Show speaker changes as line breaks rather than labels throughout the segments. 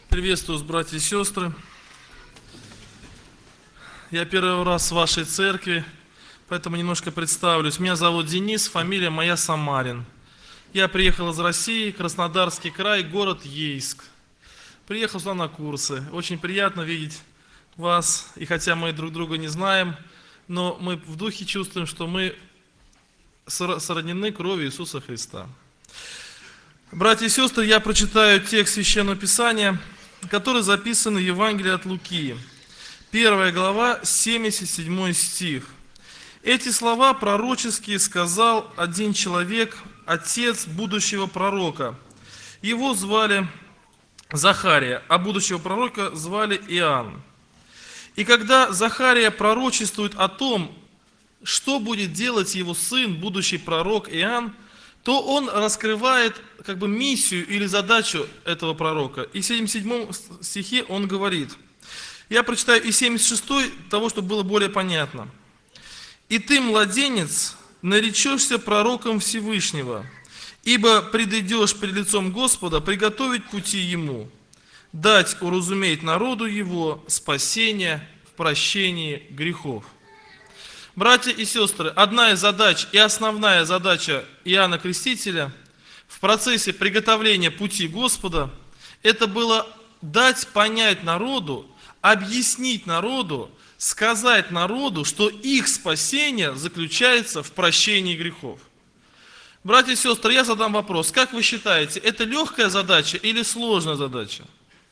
Приветствую вас, братья и сестры. Я первый раз в вашей церкви, поэтому немножко представлюсь. Меня зовут Денис, фамилия моя Самарин. Я приехал из России, Краснодарский край, город Ейск. Приехал сюда на курсы. Очень приятно видеть вас. И хотя мы друг друга не знаем, но мы в духе чувствуем, что мы сроднены кровью Иисуса Христа. Братья и сестры, я прочитаю текст Священного Писания, который записан в Евангелии от Луки. 1 глава, 77 стих. Эти слова пророческие сказал один человек, отец будущего пророка. Его звали Захария, а будущего пророка звали Иоанн. И когда Захария пророчествует о том, что будет делать его сын, будущий пророк Иоанн, то он раскрывает миссию или задачу этого пророка. И в 77 стихе он говорит, я прочитаю и 76, того, чтобы было более понятно. «И ты, младенец, наречешься пророком Всевышнего, ибо предыдешь пред лицом Господа приготовить пути Ему, дать уразуметь народу Его спасение в прощении грехов». Братья и сестры, одна из задач и основная задача Иоанна Крестителя в процессе приготовления пути Господа, это было дать понять народу, объяснить народу, сказать народу, что их спасение заключается в прощении грехов. Братья и сестры, я задам вопрос, как вы считаете, это легкая задача или сложная задача?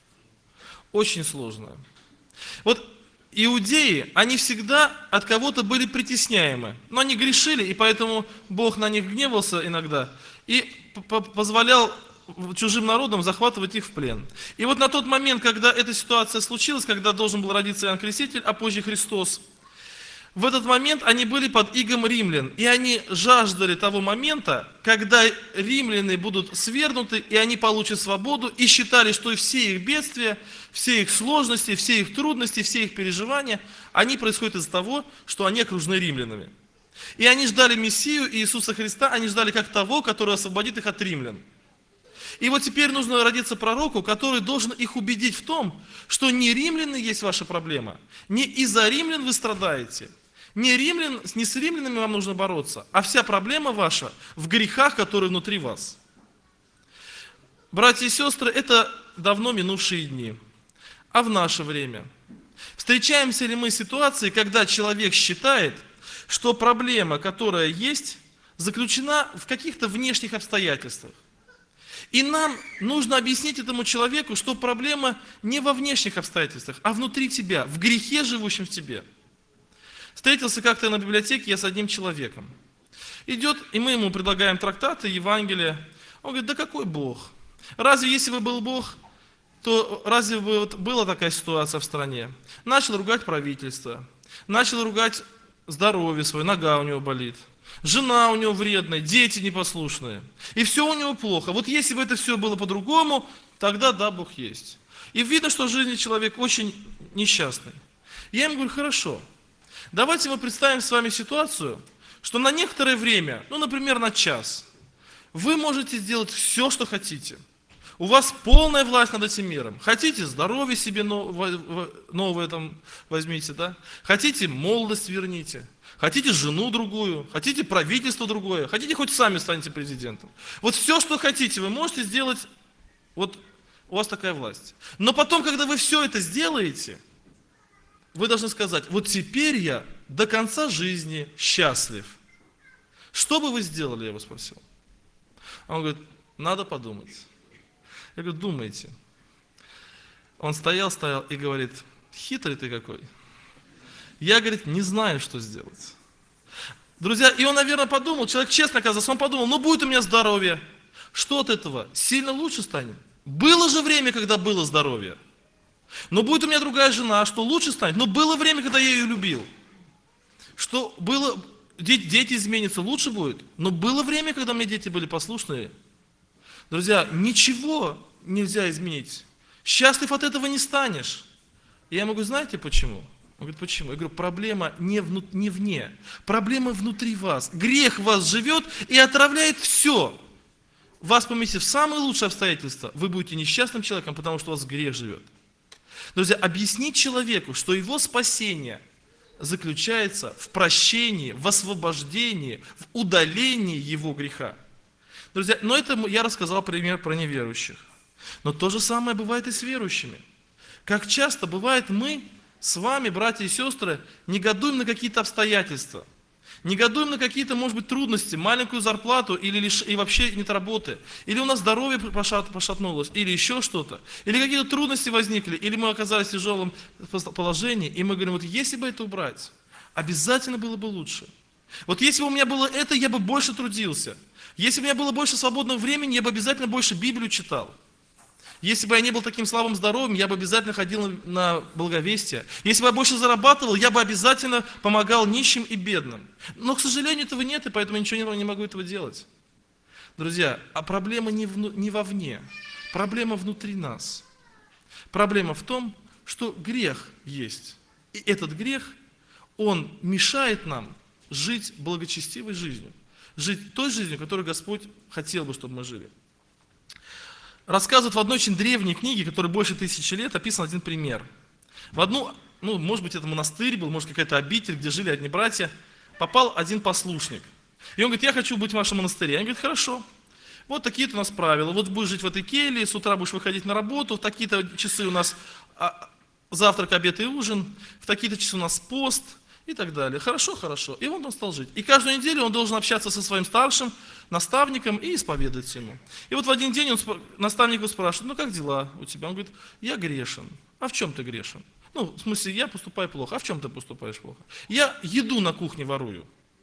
Очень сложная. Вот иудеи, они всегда от кого-то были притесняемы, но они грешили, и поэтому Бог на них гневался иногда и позволял чужим народам захватывать их в плен. И вот на тот момент, когда эта ситуация случилась, когда должен был родиться Иоанн Креститель, а позже Христос, в этот момент они были под игом римлян, и они жаждали того момента, когда римляне будут свергнуты, и они получат свободу, и считали, что все их бедствия, все их сложности, все их трудности, все их переживания, они происходят из-за того, что они окружены римлянами. И они ждали Мессию Иисуса Христа, они ждали как того, который освободит их от римлян. И вот теперь нужно родиться пророку, который должен их убедить в том, что не римляне есть ваша проблема, не из-за римлян вы страдаете, не с римлянами вам нужно бороться, а вся проблема ваша в грехах, которые внутри вас. Братья и сестры, это давно минувшие дни. А в наше время? Встречаемся ли мы с ситуацией, когда человек считает, что проблема, которая есть, заключена в каких-то внешних обстоятельствах? И нам нужно объяснить этому человеку, что проблема не во внешних обстоятельствах, а внутри тебя, в грехе, живущем в тебе. Встретился как-то на библиотеке я с одним человеком. Идет, и мы ему предлагаем трактаты, Евангелие. Он говорит, да какой Бог? Разве если бы был Бог, то разве бы была такая ситуация в стране? Начал ругать правительство, начал ругать здоровье свое, нога у него болит. Жена у него вредная, дети непослушные. И все у него плохо. Вот если бы это все было по-другому, тогда да, Бог есть. И видно, что в жизни человек очень несчастный. Я ему говорю, хорошо, давайте мы представим с вами ситуацию, что на некоторое время, например, на час, вы можете сделать все, что хотите. У вас полная власть над этим миром. Хотите здоровье себе новое возьмите, да? Хотите молодость верните. Хотите жену другую, хотите правительство другое, хотите хоть сами станете президентом. Вот все, что хотите, вы можете сделать, вот у вас такая власть. Но потом, когда вы все это сделаете, вы должны сказать, вот теперь я до конца жизни счастлив. Что бы вы сделали, я его спросил. Он говорит, надо подумать. Я говорю, думайте. Он стоял и говорит, хитрый ты какой. Я, говорит, не знаю, что сделать. Друзья, и он, наверное, подумал, человек честно оказался, он подумал, будет у меня здоровье. Что от этого? Сильно лучше станет. Было же время, когда было здоровье. Но будет у меня другая жена, что лучше станет. Но было время, когда я ее любил. Что было, дети изменятся, лучше будет. Но было время, когда у меня дети были послушные. Друзья, ничего нельзя изменить. Счастлив от этого не станешь. И я могу, знаете почему? Он говорит, почему? Я говорю, проблема не вне, проблема внутри вас. Грех в вас живет и отравляет все. вас поместит в самые лучшие обстоятельства, вы будете несчастным человеком, потому что у вас грех живет. Друзья, объяснить человеку, что его спасение заключается в прощении, в освобождении, в удалении его греха. Друзья, но это я рассказал пример про неверующих. Но то же самое бывает и с верующими. Как часто бывает, мы с вами, братья и сестры, негодуем на какие-то обстоятельства. Негодуем на какие-то, может быть, трудности, маленькую зарплату и вообще нет работы. Или у нас здоровье пошатнулось, или еще что-то. Или какие-то трудности возникли, или мы оказались в тяжелом положении. И мы говорим, вот если бы это убрать, обязательно было бы лучше. Вот если бы у меня было это, я бы больше трудился. Если бы у меня было больше свободного времени, я бы обязательно больше Библию читал. Если бы я не был таким слабым здоровьем, я бы обязательно ходил на благовестие. Если бы я больше зарабатывал, я бы обязательно помогал нищим и бедным. Но, к сожалению, этого нет, и поэтому ничего не могу этого делать. Друзья, а проблема не вовне, проблема внутри нас. Проблема в том, что грех есть. И этот грех, он мешает нам жить благочестивой жизнью. Жить той жизнью, которую Господь хотел бы, чтобы мы жили. Рассказывают в одной очень древней книге, которой больше 1000 лет, описан один пример. В одну, может быть, это монастырь был, может, какая-то обитель, где жили одни братья, попал один послушник. И он говорит, я хочу быть в вашем монастыре. Он говорит, хорошо, вот такие-то у нас правила. Вот будешь жить в этой келье, с утра будешь выходить на работу, в такие-то часы у нас завтрак, обед и ужин, в такие-то часы у нас пост и так далее. Хорошо, хорошо. И он там стал жить. И каждую неделю он должен общаться со своим старшим наставником и исповедовать ему. И вот в один день наставник его спрашивает, как дела у тебя? Он говорит, я грешен. А в чем ты грешен? В смысле, я поступаю плохо. А в чем ты поступаешь плохо? Я еду на кухне ворую.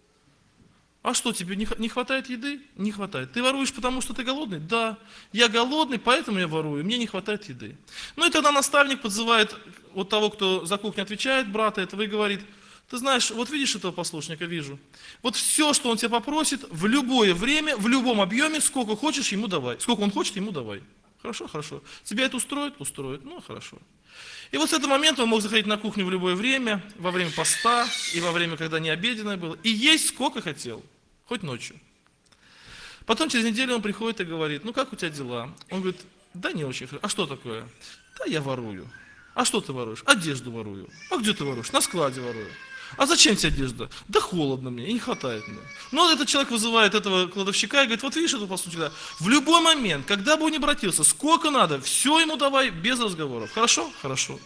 А что, тебе не хватает еды? Не хватает. Ты воруешь, потому что ты голодный? Да. Я голодный, поэтому я ворую. Мне не хватает еды. И тогда наставник подзывает вот того, кто за кухню отвечает, брата этого, и говорит, ты знаешь, вот видишь этого послушника, вижу. Вот все, что он тебя попросит, в любое время, в любом объеме, сколько хочешь, ему давай. Сколько он хочет, ему давай. Хорошо, хорошо. Тебя это устроит? Устроит. Хорошо. И вот с этого момента он мог заходить на кухню в любое время, во время поста, и во время, когда не обеденное было, и есть сколько хотел, хоть ночью. Потом через неделю он приходит и говорит, как у тебя дела? Он говорит, да не очень хорошо. А что такое? Да я ворую. А что ты воруешь? Одежду ворую. А где ты воруешь? На складе ворую. А зачем тебе одежда? Да холодно мне, и не хватает мне. Этот человек вызывает этого кладовщика и говорит, вот видишь этого послушника, в любой момент, когда бы он ни обратился, сколько надо, все ему давай, без разговоров. Хорошо? Хорошо.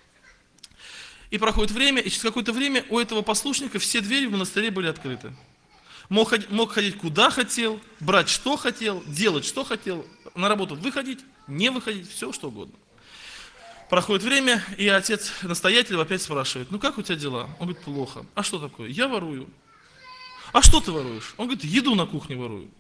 И проходит время, и через какое-то время у этого послушника все двери в монастыре были открыты. Мог ходить куда хотел, брать что хотел, делать что хотел, на работу выходить, не выходить, все что угодно. Проходит время, и отец-настоятель опять спрашивает, как у тебя дела? Он говорит, плохо. А что такое? Я ворую. А что ты воруешь? Он говорит, еду на кухне ворую.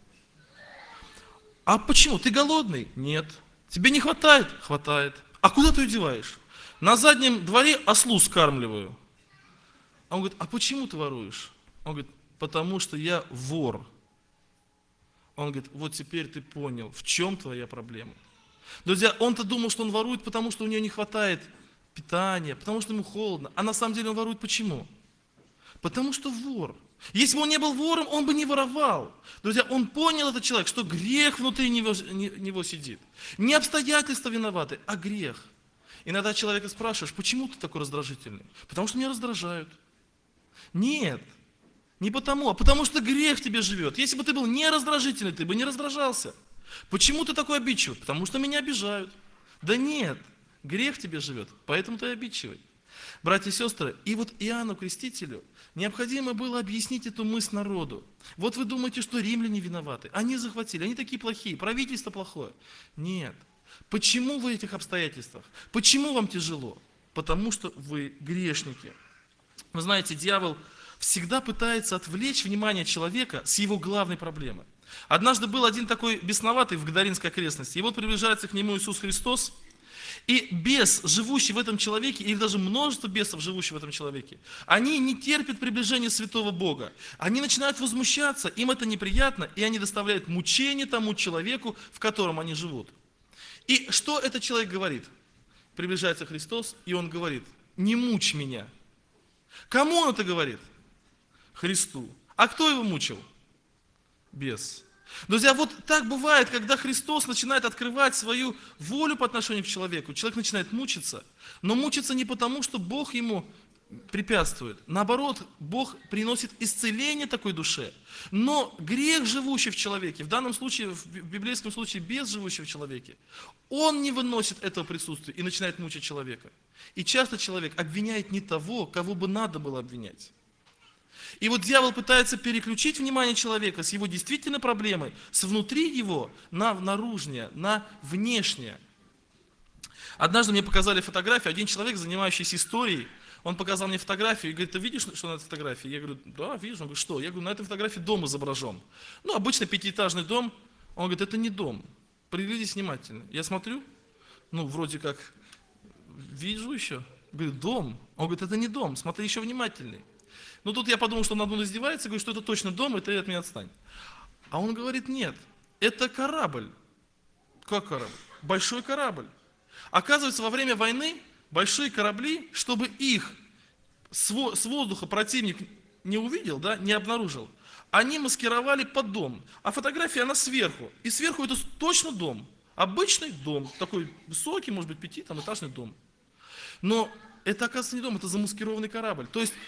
А почему? Ты голодный? Нет. Тебе не хватает? Хватает. А куда ты ее деваешь? На заднем дворе ослу скармливаю. А он говорит, а почему ты воруешь? Он говорит, потому что я вор. Он говорит, вот теперь ты понял, в чем твоя проблема. Друзья, он-то думал, что он ворует, потому что у него не хватает питания, потому что ему холодно. А на самом деле он ворует почему? Потому что вор. Если бы он не был вором, он бы не воровал. Друзья, он понял, этот человек, что грех внутри него сидит. Не обстоятельства виноваты, а грех. Иногда человека спрашиваешь, почему ты такой раздражительный? Потому что меня раздражают. Нет, не потому, а потому что грех в тебе живет. Если бы ты был не раздражительный, ты бы не раздражался. Почему ты такой обидчивый? Потому что меня обижают. Да нет, грех в тебе живет, поэтому ты обидчивый. Братья и сестры, и вот Иоанну Крестителю необходимо было объяснить эту мысль народу. Вот вы думаете, что римляне виноваты. Они захватили, они такие плохие, правительство плохое. Нет. Почему вы в этих обстоятельствах? Почему вам тяжело? Потому что вы грешники. Вы знаете, дьявол всегда пытается отвлечь внимание человека с его главной проблемы. Однажды был один такой бесноватый в Гадаринской окрестности, и вот приближается к нему Иисус Христос, и бес, живущий в этом человеке, или даже множество бесов, живущих в этом человеке, они не терпят приближения святого Бога. Они начинают возмущаться, им это неприятно, и они доставляют мучение тому человеку, в котором они живут. И что этот человек говорит? Приближается Христос, и он говорит, не мучь меня. Кому он это говорит? Христу. А кто его мучил? Бес. Друзья, вот так бывает, когда Христос начинает открывать свою волю по отношению к человеку. Человек начинает мучиться, но мучиться не потому, что Бог ему препятствует. Наоборот, Бог приносит исцеление такой душе. Но грех, живущий в человеке, в данном случае, в библейском случае, без живущего в человеке, он не выносит этого присутствия и начинает мучить человека. И часто человек обвиняет не того, кого бы надо было обвинять. И вот дьявол пытается переключить внимание человека с его действительной проблемой, с внутри его на наружнее, на внешнее. Однажды мне показали фотографию, один человек, занимающийся историей, он показал мне фотографию и говорит: ты видишь, что на этой фотографии? Я говорю: да, вижу. Он говорит: что? Я говорю: на этой фотографии дом изображен. Ну, обычно пятиэтажный дом. Он говорит: это не дом. Приглядитесь внимательно. Я смотрю, ну, вроде как, вижу еще. Говорю: дом. Он говорит: это не дом, смотри еще внимательней. Ну, тут я подумал, что он надо мной издевается, говорю, что это точно дом, и ты от меня отстань. А он говорит: нет, это корабль. Как корабль? Большой корабль. Оказывается, во время войны большие корабли, чтобы их с воздуха противник не увидел, да, не обнаружил, они маскировали под дом. А фотография, она сверху. И сверху это точно дом. Обычный дом. Такой высокий, может быть, пятиэтажный дом. Но это, оказывается, не дом, это замаскированный корабль. То есть,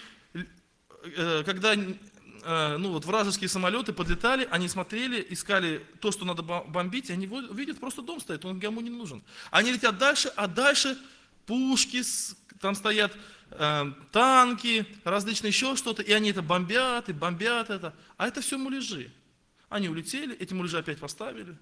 когда вражеские самолеты подлетали, они смотрели, искали то, что надо бомбить, и они видят, просто дом стоит, он никому не нужен. Они летят дальше, а дальше пушки, там стоят танки, различные еще что-то, и они это бомбят, и бомбят это. А это все муляжи. Они улетели, эти муляжи опять поставили.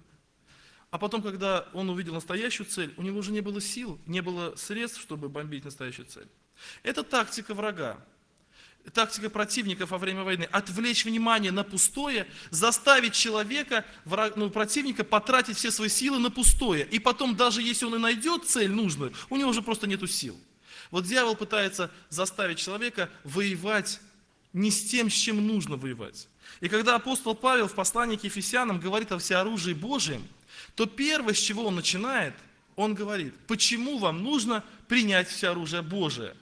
А потом, когда он увидел настоящую цель, у него уже не было сил, не было средств, чтобы бомбить настоящую цель. Это тактика врага. Тактика противников во время войны – отвлечь внимание на пустое, заставить человека, противника, потратить все свои силы на пустое. И потом, даже если он и найдет цель нужную, у него уже просто нету сил. Вот дьявол пытается заставить человека воевать не с тем, с чем нужно воевать. И когда апостол Павел в послании к Ефесянам говорит о всеоружии Божьем, то первое, с чего он начинает, он говорит: почему вам нужно принять всеоружие Божие?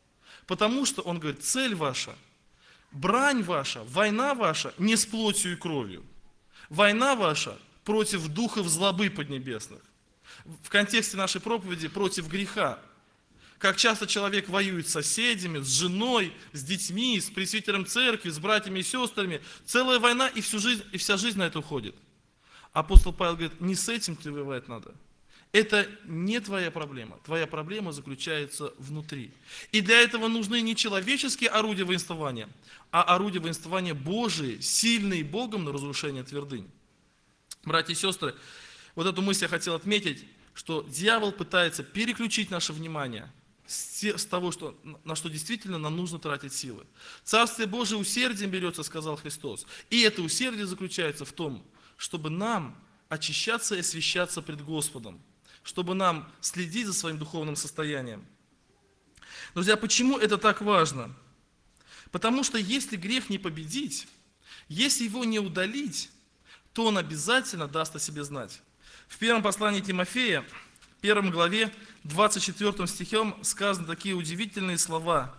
Потому что, он говорит, цель ваша, брань ваша, война ваша не с плотью и кровью. Война ваша против духов злобы поднебесных. В контексте нашей проповеди против греха. Как часто человек воюет с соседями, с женой, с детьми, с пресвитером церкви, с братьями и сестрами. Целая война, и вся жизнь на это уходит. Апостол Павел говорит: не с этим тебе воевать надо. Это не твоя проблема. Твоя проблема заключается внутри. И для этого нужны не человеческие орудия воинствования, а орудия воинствования Божии, сильные Богом на разрушение твердынь. Братья и сестры, вот эту мысль я хотел отметить, что дьявол пытается переключить наше внимание с того, на что действительно нам нужно тратить силы. Царствие Божие усердием берется, сказал Христос. И это усердие заключается в том, чтобы нам очищаться и освящаться пред Господом, чтобы нам следить за своим духовным состоянием. Друзья, почему это так важно? Потому что если грех не победить, если его не удалить, то он обязательно даст о себе знать. В первом послании Тимофея, 1 главе, 24 стихом сказаны такие удивительные слова.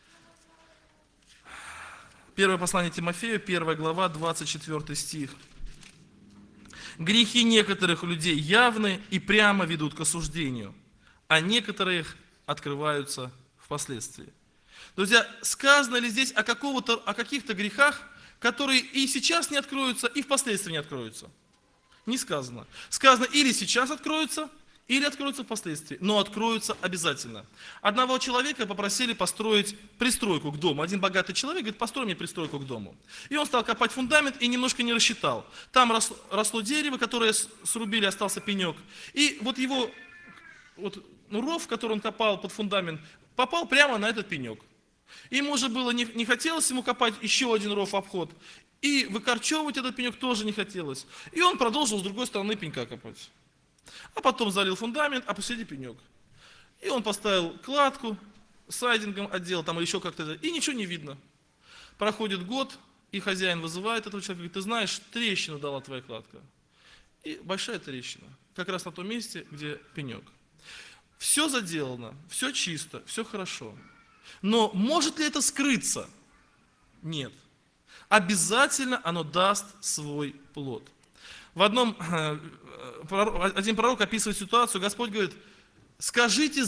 Первое послание Тимофею, 1 глава, 24 стих. Грехи некоторых людей явны и прямо ведут к осуждению, а некоторые их открываются впоследствии. Друзья, сказано ли здесь о каких-то грехах, которые и сейчас не откроются, и впоследствии не откроются? Не сказано. Сказано: или сейчас откроются, или откроются впоследствии, но откроются обязательно. Одного человека попросили построить пристройку к дому. Один богатый человек говорит: построй мне пристройку к дому. И он стал копать фундамент и немножко не рассчитал. Там росло дерево, которое срубили, остался пенек. И вот его ров, который он копал под фундамент, попал прямо на этот пенек. Ему уже было не хотелось ему копать еще один ров в обход. И выкорчевывать этот пенек тоже не хотелось. И он продолжил с другой стороны пенька копать. А потом залил фундамент, а посреди пенек. И он поставил кладку, сайдингом отделал, там еще как-то, и ничего не видно. Проходит год, и хозяин вызывает этого человека, говорит: ты знаешь, трещину дала твоя кладка. И большая трещина, как раз на том месте, где пенек. Все заделано, все чисто, все хорошо. Но может ли это скрыться? Нет. Обязательно оно даст свой плод. Один пророк описывает ситуацию, Господь говорит, скажите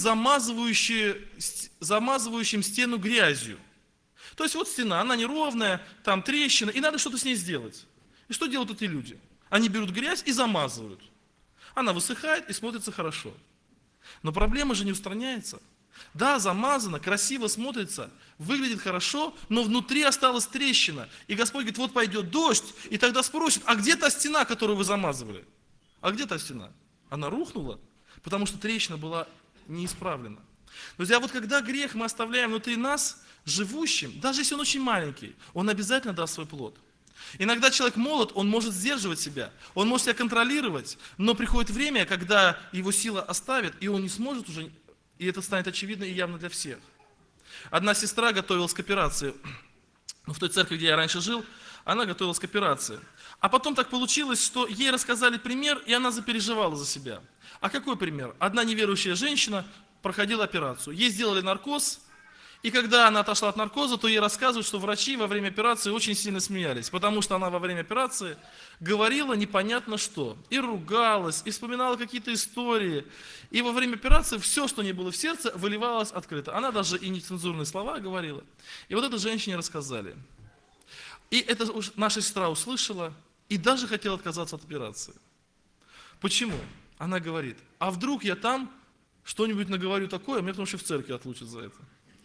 замазывающим стену грязью. То есть вот стена, она неровная, там трещина, и надо что-то с ней сделать. И что делают эти люди? Они берут грязь и замазывают. Она высыхает и смотрится хорошо. Но проблема же не устраняется. Да, замазано, красиво смотрится, выглядит хорошо, но внутри осталась трещина. И Господь говорит, вот пойдет дождь, и тогда спросит, а где та стена, которую вы замазывали? А где та стена? Она рухнула, потому что трещина была неисправлена. Друзья, вот когда грех мы оставляем внутри нас, живущим, даже если он очень маленький, он обязательно даст свой плод. Иногда человек молод, он может сдерживать себя, он может себя контролировать, но приходит время, когда его сила оставит, и он не сможет уже, и это станет очевидно и явно для всех. Одна сестра готовилась к операции, в той церкви, где я раньше жил, она готовилась к операции. А потом так получилось, что ей рассказали пример, и она запереживала за себя. А какой пример? Одна неверующая женщина проходила операцию, ей сделали наркоз, и когда она отошла от наркоза, то ей рассказывают, что врачи во время операции очень сильно смеялись, потому что она во время операции говорила непонятно что, и ругалась, и вспоминала какие-то истории, и во время операции все, что не было в сердце, выливалось открыто. Она даже и нецензурные слова говорила. И вот этой женщине рассказали. И это наша сестра услышала, и даже хотела отказаться от операции. Почему? Она говорит, а вдруг я там что-нибудь наговорю такое, меня потому что в церкви отлучат за это.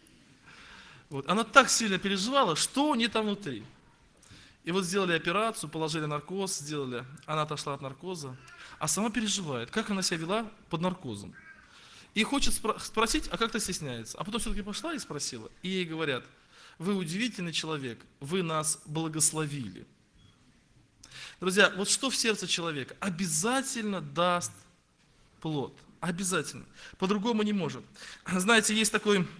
Вот. Она так сильно переживала, что не там внутри. И вот сделали операцию, положили наркоз, она отошла от наркоза, а сама переживает, как она себя вела под наркозом. И хочет спросить, а как-то стесняется. А потом все-таки пошла и спросила. И ей говорят, вы удивительный человек, вы нас благословили. Друзья, вот что в сердце человека обязательно даст плод. Обязательно. По-другому не может. Знаете, есть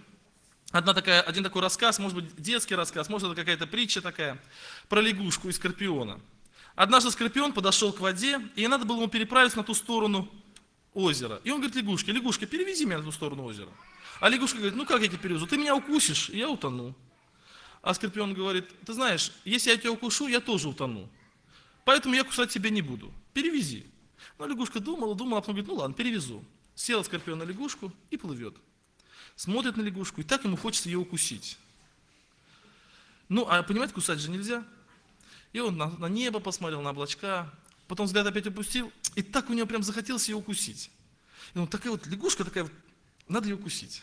один такой рассказ, может быть детский рассказ, может это какая-то притча такая, про лягушку и скорпиона. Однажды скорпион подошел к воде, и надо было ему переправиться на ту сторону озера. И он говорит лягушке, перевези меня на ту сторону озера. А лягушка говорит, ну как я тебя перевезу, ты меня укусишь, и я утону. А скорпион говорит, ты знаешь, если я тебя укушу, я тоже утону. Поэтому я кусать тебя не буду, перевези. Но лягушка думала, а потом говорит, ну ладно, перевезу. Сел скорпион на лягушку и плывет. Смотрит на лягушку, и так ему хочется ее укусить. Ну, а понимаете, кусать же нельзя. И он на небо посмотрел, на облачка, потом взгляд опять опустил, и так у него прям захотелось ее укусить. И он такая вот лягушка, надо ее укусить.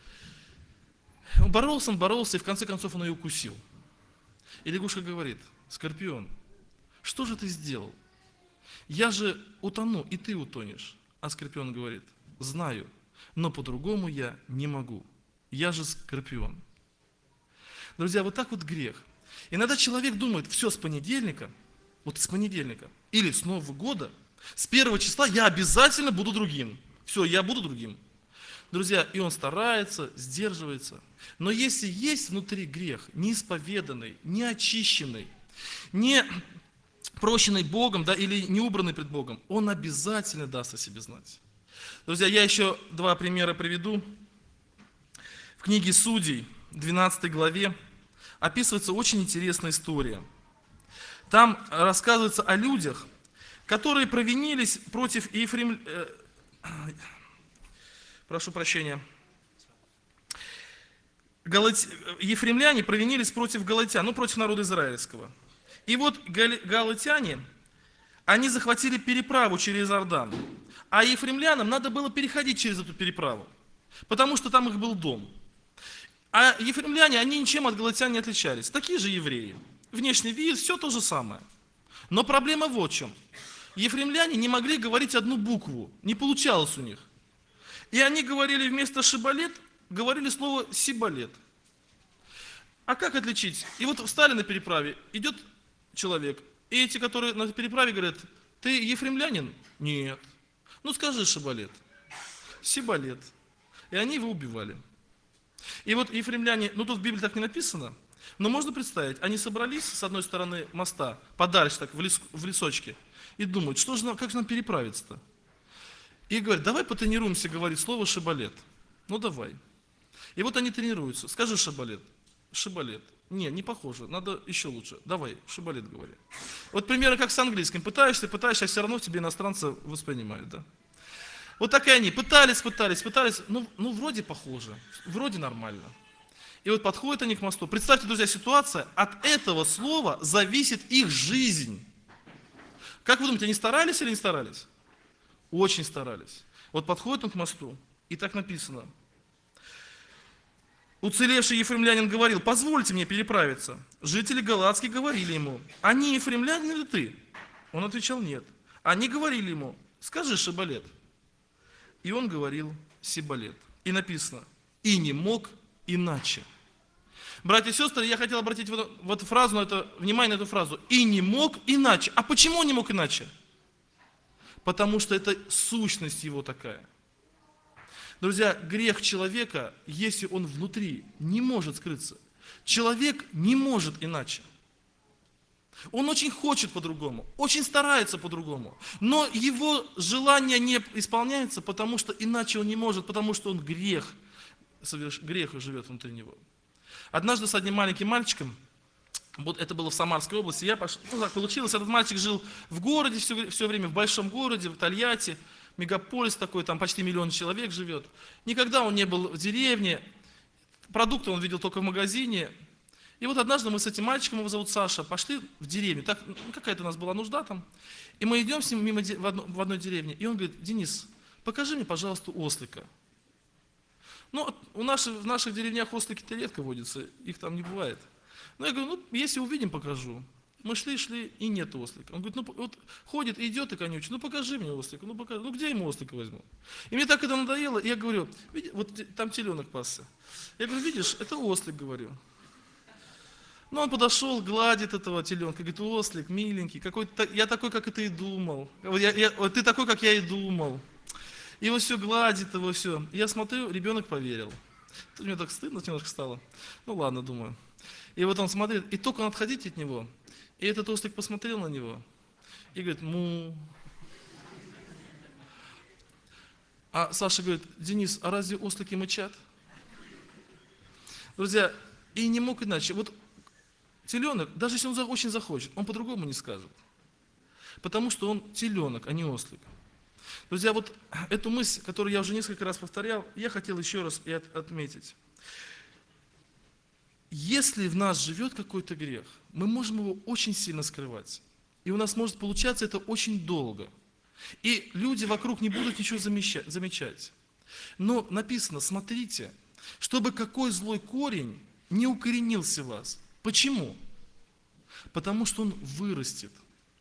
Он боролся, и в конце концов он ее укусил. И лягушка говорит, скорпион, что же ты сделал? Я же утону, и ты утонешь. А скорпион говорит, знаю, но по-другому я не могу. Я же скорпион. Друзья, вот так вот грех. Иногда человек думает, все, с понедельника, или с Нового года, с 1 числа я обязательно буду другим. Все, я буду другим. Друзья, и он старается, сдерживается. Но если есть внутри грех, неисповеданный, не очищенный, не прощенный Богом, да, или не убранный пред Богом, он обязательно даст о себе знать. Друзья, я еще 2 примера приведу. В книге Судей, 12 главе, описывается очень интересная история. Там рассказывается о людях, которые провинились против Ефремляне провинились против галатян, против народа израильского. И вот галатяне, они захватили переправу через Иордан. А ефремлянам надо было переходить через эту переправу, потому что там их был дом. А ефремляне, они ничем от галатян не отличались. Такие же евреи. Внешний вид, все то же самое. Но проблема вот в чем. Ефремляне не могли говорить одну букву, не получалось у них. И они говорили вместо шибалет, говорили слово сибалет. А как отличить? И вот встали на переправе, идет человек, и эти, которые на переправе, говорят, ты ефремлянин? Нет. Ну скажи шибалет. Сибалет. И они его убивали. И вот ефремляне, тут в Библии так не написано, но можно представить, они собрались с одной стороны моста, подальше так, в лесочке, и думают, как же нам переправиться-то? И говорят, давай потренируемся говорить слово шибалет. Ну давай. И вот они тренируются. Скажи шибалет. Шибалет. Не похоже, надо еще лучше. Давай, шибалет говори. Вот примерно как с английским. Пытаешься, а все равно тебе иностранцы воспринимают, да? Вот так и они пытались, ну вроде похоже, вроде нормально. И вот подходят они к мосту. Представьте, друзья, ситуация, от этого слова зависит их жизнь. Как вы думаете, они старались или не старались? Очень старались. Вот подходит он к мосту, и так написано. Уцелевший ефремлянин говорил: позвольте мне переправиться. Жители Галатские говорили ему: а не ефремлянин ли ты? Он отвечал: нет. Они говорили ему: скажи шибалет. И он говорил сибалет. И написано: и не мог иначе. Братья и сестры, я хотел обратить в эту фразу, внимание на эту фразу. И не мог иначе. А почему он не мог иначе? Потому что это сущность его такая. Друзья, грех человека, если он внутри, не может скрыться. Человек не может иначе. Он очень хочет по-другому, очень старается по-другому. Но его желание не исполняется, потому что иначе он не может, потому что он грех живет внутри него. Однажды с одним маленьким мальчиком, это было в Самарской области, так получилось, этот мальчик жил в городе все время, в большом городе, в Тольятти, мегаполис такой, там почти 1 миллион человек живет. Никогда он не был в деревне, продукты он видел только в магазине. И вот однажды мы с этим мальчиком, его зовут Саша, пошли в деревню, какая-то у нас была нужда там, и мы идем с ним мимо в одной деревне, и он говорит: Денис, покажи мне, пожалуйста, ослика. Ну, в наших деревнях ослики-то редко водятся, их там не бывает. Ну, я говорю: если увидим, покажу. Мы шли, и нет ослика. Он говорит: вот ходит, идет и конючит, покажи мне ослика, покажи. Где ему ослика возьму? И мне так это надоело, и я говорю: вот там теленок пасся. Я говорю: видишь, это ослик, говорю. Ну, он подошел, гладит этого теленка, говорит: ослик, миленький, я такой, как и ты и думал. Ты такой, как я и думал. И вот все гладит его, все. Я смотрю, ребенок поверил. Мне так стыдно немножко стало. Ну ладно, думаю. И вот он смотрит, и только он отходит от него, и этот ослик посмотрел на него и говорит: му. А Саша говорит: Денис, а разве ослики мычат? Друзья, и не мог иначе. Вот теленок, даже если он очень захочет, он по-другому не скажет. Потому что он теленок, а не ослик. Друзья, вот эту мысль, которую я уже несколько раз повторял, я хотел еще раз и отметить. Если в нас живет какой-то грех, мы можем его очень сильно скрывать. И у нас может получаться это очень долго. И люди вокруг не будут ничего замечать. Но написано: смотрите, чтобы какой злой корень не укоренился в вас. Почему? Потому что он вырастет.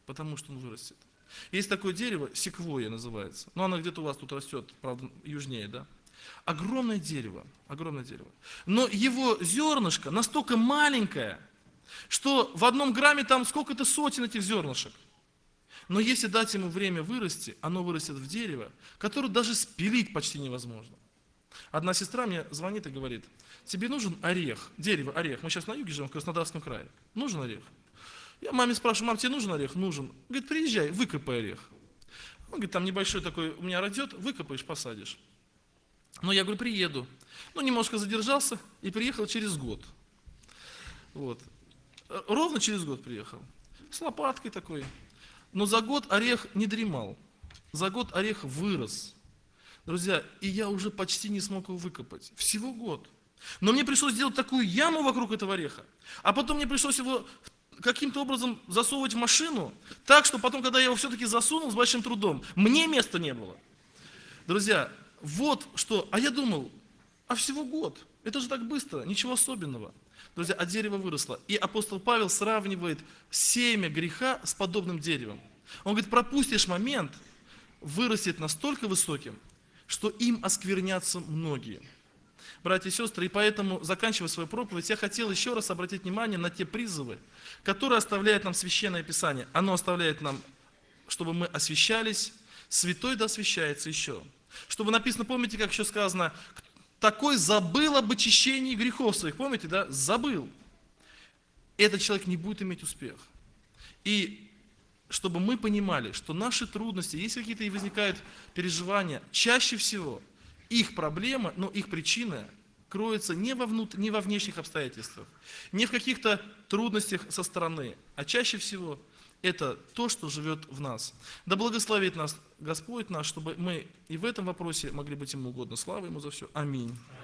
Есть такое дерево, секвойя называется. Но оно где-то у вас тут растет, правда, южнее, да? Огромное дерево. Но его зернышко настолько маленькое, что в 1 грамме там сколько-то сотен этих зернышек. Но если дать ему время вырасти, оно вырастет в дерево, которое даже спилить почти невозможно. Одна сестра мне звонит и говорит: тебе нужен орех, дерево, орех. Мы сейчас на юге живем, в Краснодарском крае. Нужен орех? Я маме спрашиваю: мам, тебе нужен орех? Нужен. Говорит: приезжай, выкопай орех. Он говорит: там небольшой такой у меня растет, выкопаешь, посадишь. Ну, я говорю: приеду. Ну, немножко задержался и приехал через год. Вот. Ровно через год приехал. С лопаткой такой. Но за год орех не дремал. За год орех вырос. Друзья, и я уже почти не смог его выкопать. Всего год. Но мне пришлось сделать такую яму вокруг этого ореха. А потом мне пришлось его каким-то образом засовывать в машину, так, что потом, когда я его все-таки засунул с большим трудом, мне места не было. Друзья, вот что. А я думал: а всего год. Это же так быстро, ничего особенного. Друзья, а дерево выросло. И апостол Павел сравнивает семя греха с подобным деревом. Он говорит: пропустишь момент, вырастет настолько высоким, что им осквернятся многие. Братья и сестры, и поэтому, заканчивая свою проповедь, я хотел еще раз обратить внимание на те призывы, которые оставляет нам Священное Писание. Оно оставляет нам, чтобы мы освящались, святой да освящается еще. Чтобы написано, помните, как еще сказано: такой забыл об очищении грехов своих. Помните, да? Забыл. Этот человек не будет иметь успех. И чтобы мы понимали, что наши трудности, если какие-то и возникают переживания, чаще всего их проблема, их причина кроется не во внешних обстоятельствах, не в каких-то трудностях со стороны, а чаще всего это то, что живет в нас. Да благословит нас Господь наш, чтобы мы и в этом вопросе могли быть Ему угодны. Слава Ему за все. Аминь.